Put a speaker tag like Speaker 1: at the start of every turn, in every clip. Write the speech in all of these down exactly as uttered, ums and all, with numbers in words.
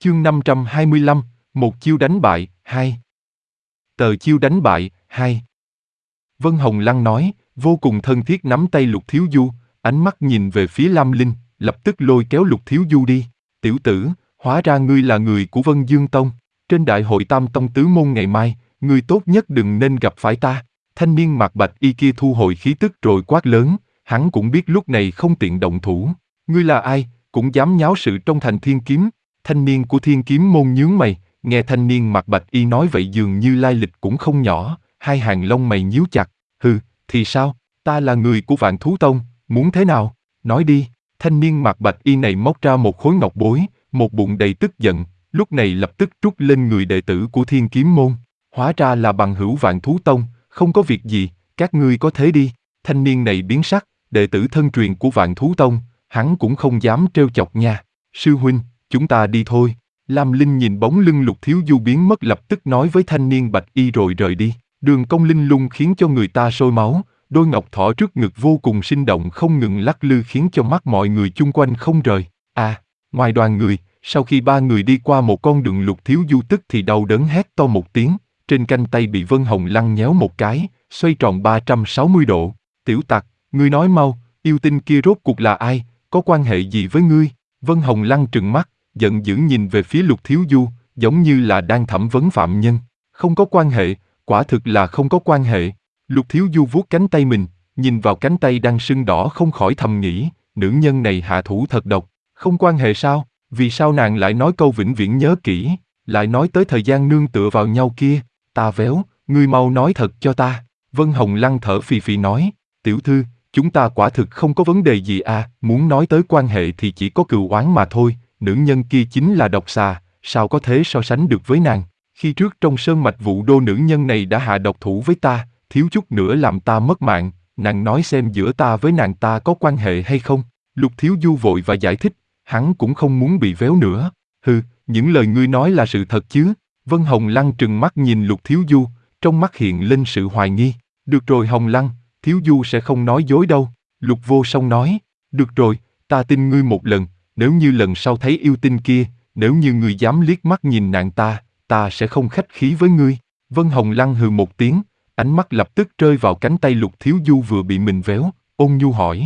Speaker 1: Chương năm trăm hai mươi lăm, một chiêu đánh bại, hai. Tờ chiêu đánh bại, hai. Vân Hồng Lăng nói, vô cùng thân thiết nắm tay Lục Thiếu Du, ánh mắt nhìn về phía Lam Linh, lập tức lôi kéo Lục Thiếu Du đi. Tiểu tử, hóa ra ngươi là người của Vân Dương Tông. Trên đại hội Tam Tông Tứ Môn ngày mai, ngươi tốt nhất đừng nên gặp phải ta. Thanh niên mặc bạch y kia thu hồi khí tức rồi quát lớn, hắn cũng biết lúc này không tiện động thủ. Ngươi là ai, cũng dám nháo sự trong thành Thiên Kiếm? Thanh niên của Thiên Kiếm môn nhướng mày, nghe thanh niên mặc bạch y nói vậy dường như lai lịch cũng không nhỏ, hai hàng lông mày nhíu chặt. Hừ, thì sao, ta là người của Vạn Thú Tông, muốn thế nào? Nói đi. Thanh niên mặc bạch y này móc ra một khối ngọc bối, một bụng đầy tức giận, lúc này lập tức trút lên người đệ tử của Thiên Kiếm môn. Hóa ra là bằng hữu Vạn Thú Tông, không có việc gì, các ngươi có thế đi. Thanh niên này biến sắc, đệ tử thân truyền của Vạn Thú Tông, hắn cũng không dám trêu chọc nha. Sư huynh, chúng ta đi thôi. Lam Linh nhìn bóng lưng Lục Thiếu Du biến mất lập tức nói với thanh niên bạch y rồi rời đi. Đường cong linh lung khiến cho người ta sôi máu, đôi ngọc thỏ trước ngực vô cùng sinh động không ngừng lắc lư khiến cho mắt mọi người chung quanh không rời. À, ngoài đoàn người, sau khi ba người đi qua một con đường Lục Thiếu Du tức thì đau đớn hét to một tiếng, trên cánh tay bị Vân Hồng Lăng nhéo một cái, xoay tròn ba trăm sáu mươi độ. Tiểu tặc, ngươi nói mau, yêu tinh kia rốt cuộc là ai, có quan hệ gì với ngươi? Vân Hồng Lăng trừng mắt, giận dữ nhìn về phía Lục Thiếu Du, giống như là đang thẩm vấn phạm nhân. Không có quan hệ, quả thực là không có quan hệ. Lục Thiếu Du vuốt cánh tay mình, nhìn vào cánh tay đang sưng đỏ không khỏi thầm nghĩ, nữ nhân này hạ thủ thật độc. Không quan hệ sao? Vì sao nàng lại nói câu vĩnh viễn nhớ kỹ, lại nói tới thời gian nương tựa vào nhau kia? Ta véo, ngươi mau nói thật cho ta. Vân Hồng Lăng thở phì phì nói, tiểu thư, chúng ta quả thực không có vấn đề gì à, muốn nói tới quan hệ thì chỉ có cừu oán mà thôi, nữ nhân kia chính là độc xà, sao có thể so sánh được với nàng? Khi trước trong sơn mạch Vũ Đô nữ nhân này đã hạ độc thủ với ta, thiếu chút nữa làm ta mất mạng, nàng nói xem giữa ta với nàng ta có quan hệ hay không? Lục Thiếu Du vội và giải thích, hắn cũng không muốn bị véo nữa. Hừ, những lời ngươi nói là sự thật chứ? Vân Hồng Lăng trừng mắt nhìn Lục Thiếu Du, trong mắt hiện lên sự hoài nghi. Được rồi Hồng Lăng, Thiếu Du sẽ không nói dối đâu. Lục Vô Song nói, được rồi, ta tin ngươi một lần, nếu như lần sau thấy yêu tinh kia, nếu như ngươi dám liếc mắt nhìn nàng ta, ta sẽ không khách khí với ngươi. Vân Hồng Lăng hừ một tiếng, ánh mắt lập tức rơi vào cánh tay Lục Thiếu Du vừa bị mình véo, ôn nhu hỏi.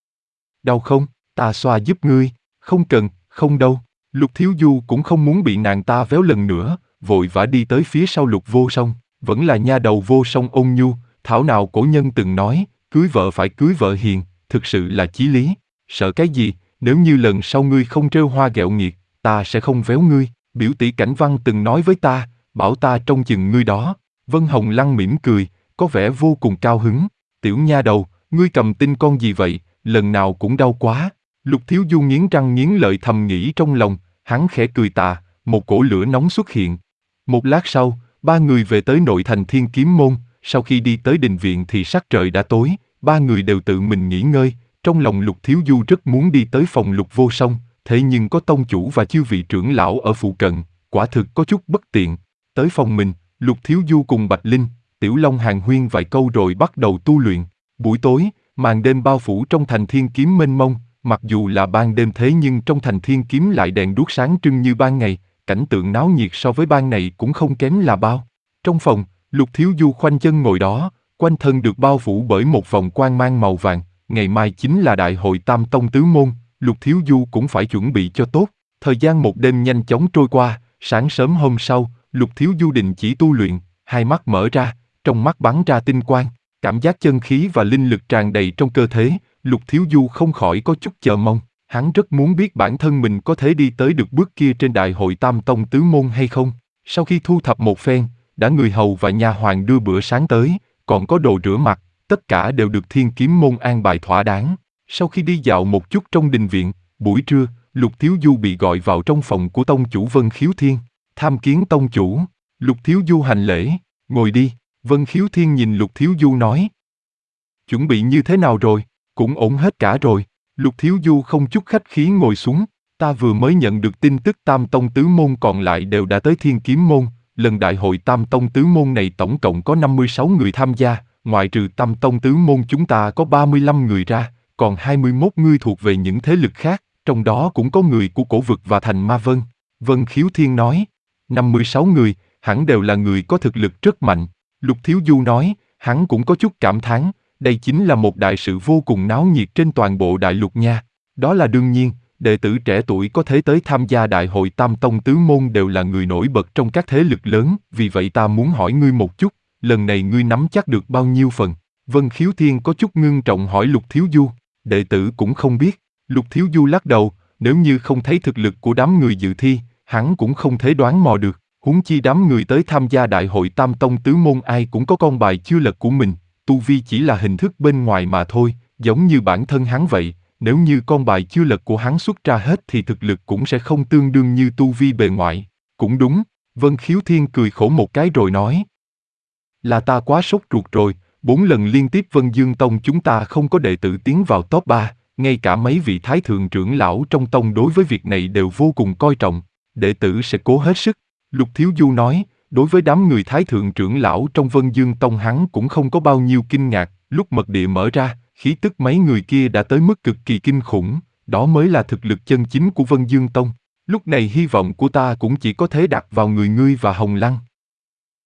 Speaker 1: Đau không? Ta xoa giúp ngươi. Không cần, không đâu. Lục Thiếu Du cũng không muốn bị nàng ta véo lần nữa, vội vã đi tới phía sau Lục Vô Song, vẫn là nha đầu Vô Song ôn nhu, thảo nào cổ nhân từng nói, cưới vợ phải cưới vợ hiền, thực sự là chí lý. Sợ cái gì, nếu như lần sau ngươi không trêu hoa ghẹo nghiệt, ta sẽ không véo ngươi. Biểu tỷ Cảnh Văn từng nói với ta, bảo ta trông chừng ngươi đó. Vân Hồng Lăng mỉm cười, có vẻ vô cùng cao hứng. Tiểu nha đầu, ngươi cầm tinh con gì vậy, lần nào cũng đau quá. Lục Thiếu Du nghiến răng nghiến lợi thầm nghĩ trong lòng, hắn khẽ cười tà, một cỗ lửa nóng xuất hiện. Một lát sau, ba người về tới nội thành Thiên Kiếm môn, sau khi đi tới đình viện thì sắc trời đã tối, ba người đều tự mình nghỉ ngơi, trong lòng Lục Thiếu Du rất muốn đi tới phòng Lục Vô Song, thế nhưng có tông chủ và chư vị trưởng lão ở phụ cận, quả thực có chút bất tiện. Tới phòng mình, Lục Thiếu Du cùng Bạch Linh, Tiểu Long hàn huyên vài câu rồi bắt đầu tu luyện. Buổi tối, màn đêm bao phủ trong thành Thiên Kiếm mênh mông, mặc dù là ban đêm thế nhưng trong thành Thiên Kiếm lại đèn đuốc sáng trưng như ban ngày, cảnh tượng náo nhiệt so với ban ngày cũng không kém là bao. Trong phòng, Lục Thiếu Du khoanh chân ngồi đó, quanh thân được bao phủ bởi một vòng quang mang màu vàng, ngày mai chính là đại hội Tam Tông Tứ Môn, Lục Thiếu Du cũng phải chuẩn bị cho tốt. Thời gian một đêm nhanh chóng trôi qua, sáng sớm hôm sau, Lục Thiếu Du định chỉ tu luyện, hai mắt mở ra, trong mắt bắn ra tinh quang, cảm giác chân khí và linh lực tràn đầy trong cơ thể, Lục Thiếu Du không khỏi có chút chờ mong, hắn rất muốn biết bản thân mình có thể đi tới được bước kia trên đại hội Tam Tông Tứ Môn hay không. Sau khi thu thập một phen, đã người hầu và nha hoàn đưa bữa sáng tới, còn có đồ rửa mặt, tất cả đều được Thiên Kiếm môn an bài thỏa đáng. Sau khi đi dạo một chút trong đình viện, buổi trưa, Lục Thiếu Du bị gọi vào trong phòng của tông chủ Vân Khiếu Thiên. Tham kiến tông chủ. Lục Thiếu Du hành lễ, ngồi đi. Vân Khiếu Thiên nhìn Lục Thiếu Du nói. Chuẩn bị như thế nào rồi? Cũng ổn hết cả rồi. Lục Thiếu Du không chút khách khí ngồi xuống. Ta vừa mới nhận được tin tức Tam Tông Tứ Môn còn lại đều đã tới Thiên Kiếm môn. Lần đại hội Tam Tông Tứ Môn này tổng cộng có năm mươi sáu người tham gia, ngoại trừ Tam Tông Tứ Môn chúng ta có ba mươi lăm người ra, còn hai mươi mốt người thuộc về những thế lực khác, trong đó cũng có người của Cổ Vực và Thành Ma Vân. Vân Khiếu Thiên nói. năm mươi sáu người, hẳn đều là người có thực lực rất mạnh. Lục Thiếu Du nói, hắn cũng có chút cảm thán, đây chính là một đại sự vô cùng náo nhiệt trên toàn bộ đại lục nha. Đó là đương nhiên, đệ tử trẻ tuổi có thể tới tham gia đại hội Tam Tông Tứ Môn đều là người nổi bật trong các thế lực lớn, vì vậy ta muốn hỏi ngươi một chút, lần này ngươi nắm chắc được bao nhiêu phần? Vân Khiếu Thiên có chút ngưng trọng hỏi Lục Thiếu Du, đệ tử cũng không biết. Lục Thiếu Du lắc đầu, nếu như không thấy thực lực của đám người dự thi, hắn cũng không thể đoán mò được, huống chi đám người tới tham gia đại hội Tam Tông Tứ Môn ai cũng có con bài chưa lật của mình, tu vi chỉ là hình thức bên ngoài mà thôi, giống như bản thân hắn vậy, nếu như con bài chưa lật của hắn xuất ra hết thì thực lực cũng sẽ không tương đương như tu vi bề ngoài. Cũng đúng, Vân Khiếu Thiên cười khổ một cái rồi nói. Là ta quá sốt ruột rồi, bốn lần liên tiếp Vân Dương Tông chúng ta không có đệ tử tiến vào top ba, ngay cả mấy vị thái thượng trưởng lão trong tông đối với việc này đều vô cùng coi trọng, đệ tử sẽ cố hết sức. Lục Thiếu Du nói, đối với đám người thái thượng trưởng lão trong Vân Dương Tông hắn cũng không có bao nhiêu kinh ngạc, lúc mật địa mở ra, khí tức mấy người kia đã tới mức cực kỳ kinh khủng, đó mới là thực lực chân chính của Vân Dương Tông. Lúc này hy vọng của ta cũng chỉ có thể đặt vào người ngươi và Hồng Lăng.